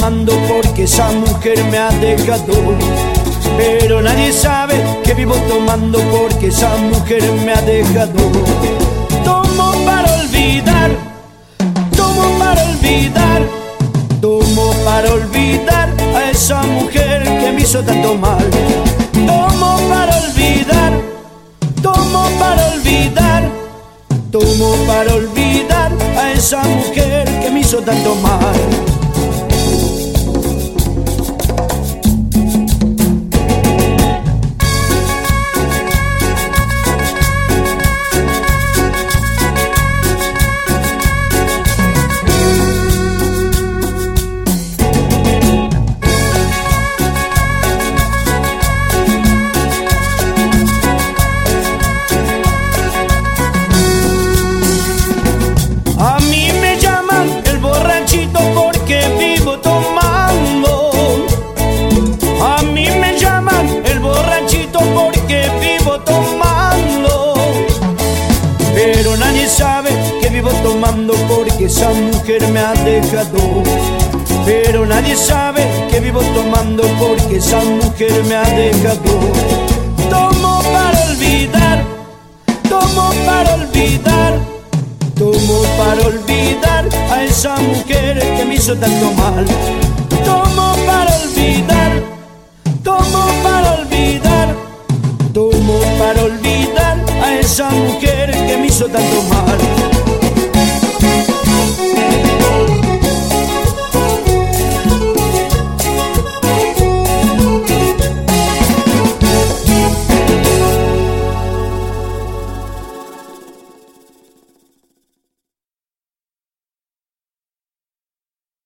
tomando porque esa mujer me ha dejado. Pero nadie sabe que vivo tomando porque esa mujer me ha dejado. Tomo para olvidar, tomo para olvidar, tomo para olvidar a esa mujer que me hizo tanto mal. Tomo para olvidar, tomo para olvidar, tomo para olvidar a esa mujer que me hizo tanto mal. Tomando porque esa mujer me ha dejado. Pero nadie sabe que vivo tomando porque esa mujer me ha dejado. Tomo para olvidar, tomo para olvidar, tomo para olvidar a esa mujer que me hizo tanto mal. Tomo para olvidar, tomo para olvidar, tomo para olvidar a esa mujer que me hizo tanto mal.